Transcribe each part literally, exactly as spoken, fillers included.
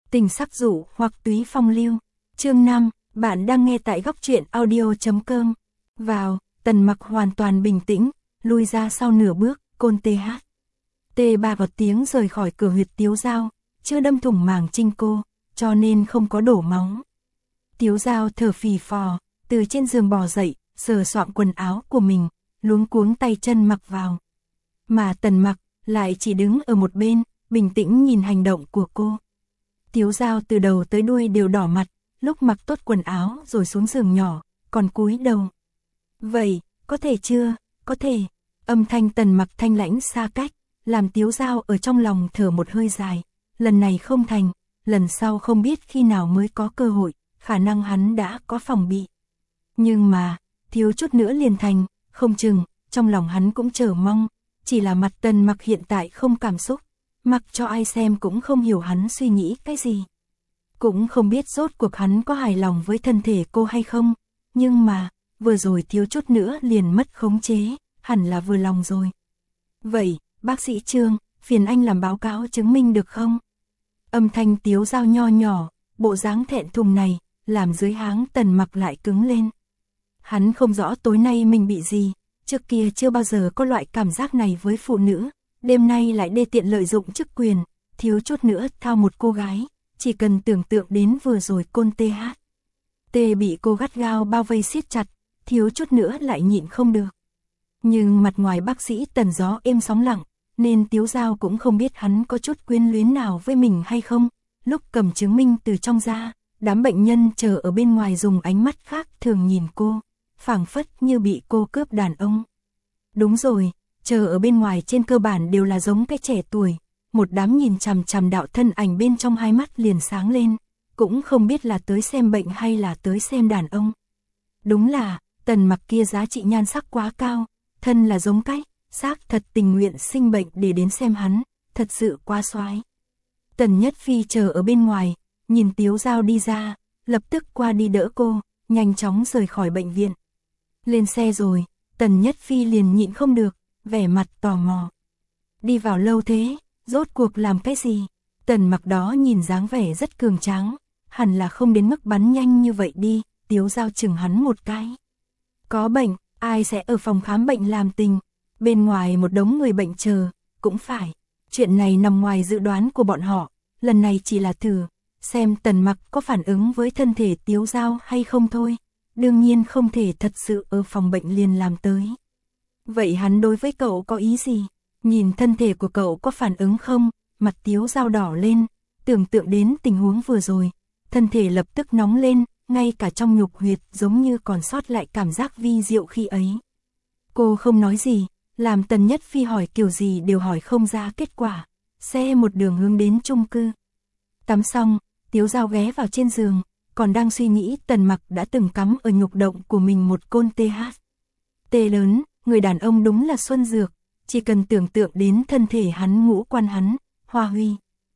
Tình sắc dụ hoặc túy phong lưu. Chương năm, bạn đang nghe tại góc truyện audio.com. Vào, Tần Mặc hoàn toàn bình tĩnh, lui ra sau nửa bước, côn tê hát. Tê ba vọt tiếng rời khỏi cửa huyệt Tiếu Dao, chưa đâm thủng màng trinh cô, cho nên không có đổ máu. Tiếu Dao thở phì phò, từ trên giường bò dậy, sờ soạng quần áo của mình, luống cuống tay chân mặc vào. Mà Tần Mặc lại chỉ đứng ở một bên, bình tĩnh nhìn hành động của cô. Tiếu Dao từ đầu tới đuôi đều đỏ mặt, lúc mặc tốt quần áo rồi xuống giường nhỏ, còn cúi đầu. Vậy, có thể chưa, có thể. Âm thanh Tần Mặc thanh lãnh xa cách, làm Tiếu Dao ở trong lòng thở một hơi dài. Lần này không thành, lần sau không biết khi nào mới có cơ hội, khả năng hắn đã có phòng bị. Nhưng mà, thiếu chút nữa liền thành, không chừng, trong lòng hắn cũng chờ mong, chỉ là mặt Tần Mặc hiện tại không cảm xúc, mặc cho ai xem cũng không hiểu hắn suy nghĩ cái gì. Cũng không biết rốt cuộc hắn có hài lòng với thân thể cô hay không, nhưng mà, vừa rồi thiếu chút nữa liền mất khống chế, hẳn là vừa lòng rồi. Vậy, bác sĩ Trương, phiền anh làm báo cáo chứng minh được không? Âm thanh Tiếu Dao nho nhỏ, bộ dáng thẹn thùng này, làm dưới háng Tần Mặc lại cứng lên. Hắn không rõ tối nay mình bị gì, trước kia chưa bao giờ có loại cảm giác này với phụ nữ, đêm nay lại đê tiện lợi dụng chức quyền, thiếu chút nữa thao một cô gái, chỉ cần tưởng tượng đến vừa rồi côn tê hát. Tê bị cô gắt gao bao vây siết chặt, thiếu chút nữa lại nhịn không được. Nhưng mặt ngoài bác sĩ Tần gió êm sóng lặng, nên Tiếu Dao cũng không biết hắn có chút quyến luyến nào với mình hay không. Lúc cầm chứng minh từ trong ra, đám bệnh nhân chờ ở bên ngoài dùng ánh mắt khác thường nhìn cô, phảng phất như bị cô cướp đàn ông. Đúng rồi, chờ ở bên ngoài trên cơ bản đều là giống cái trẻ tuổi, một đám nhìn chằm chằm đạo thân ảnh bên trong hai mắt liền sáng lên, cũng không biết là tới xem bệnh hay là tới xem đàn ông. Đúng là, Tần Mặc kia giá trị nhan sắc quá cao, thân là giống cách, xác thật tình nguyện sinh bệnh để đến xem hắn, thật sự quá soái. Tần Nhất Phi chờ ở bên ngoài, nhìn Tiếu Dao đi ra, lập tức qua đi đỡ cô, nhanh chóng rời khỏi bệnh viện. Lên xe rồi, Tần Nhất Phi liền nhịn không được, vẻ mặt tò mò. Đi vào lâu thế, rốt cuộc làm cái gì? Tần Mặc đó nhìn dáng vẻ rất cường tráng, hẳn là không đến mức bắn nhanh như vậy đi, Tiếu Dao chừng hắn một cái. Có bệnh, ai sẽ ở phòng khám bệnh làm tình, bên ngoài một đống người bệnh chờ, cũng phải. Chuyện này nằm ngoài dự đoán của bọn họ, lần này chỉ là thử, xem Tần Mặc có phản ứng với thân thể Tiếu Dao hay không thôi. Đương nhiên không thể thật sự ở phòng bệnh liền làm tới. Vậy hắn đối với cậu có ý gì? Nhìn thân thể của cậu có phản ứng không? Mặt Tiếu Dao đỏ lên, tưởng tượng đến tình huống vừa rồi, thân thể lập tức nóng lên, ngay cả trong nhục huyệt giống như còn sót lại cảm giác vi diệu khi ấy. Cô không nói gì, làm Tần Nhất Phi hỏi kiểu gì đều hỏi không ra kết quả. Xe một đường hướng đến chung cư. Tắm xong, Tiếu Dao ghé vào trên giường, còn đang suy nghĩ Tần Mặc đã từng cắm ở nhục động của mình một côn tê hát. Tê lớn, người đàn ông đúng là xuân dược, chỉ cần tưởng tượng đến thân thể hắn ngũ quan hắn, hoa huy.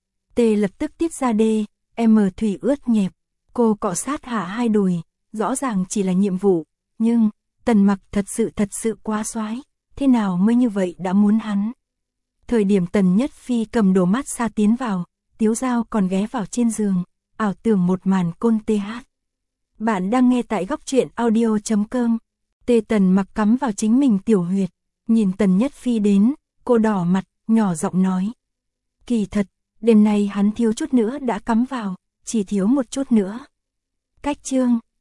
Tê lập tức tiết ra đê, em thủy ướt nhẹp, cô cọ sát hạ hai đùi, rõ ràng chỉ là nhiệm vụ, nhưng Tần Mặc thật sự thật sự quá soái, thế nào mới như vậy đã muốn hắn. Thời điểm Tần Nhất Phi cầm đồ mát xa tiến vào, Tiếu Dao còn ghé vào trên giường, ảo tưởng một màn côn tê hát. Bạn đang nghe tại góc truyện audio.com. Tê Tần Mặc cắm vào chính mình tiểu huyệt, nhìn Tần Nhất Phi đến, cô đỏ mặt, nhỏ giọng nói. Kỳ thật, đêm nay hắn thiếu chút nữa đã cắm vào, chỉ thiếu một chút nữa. Cách chương,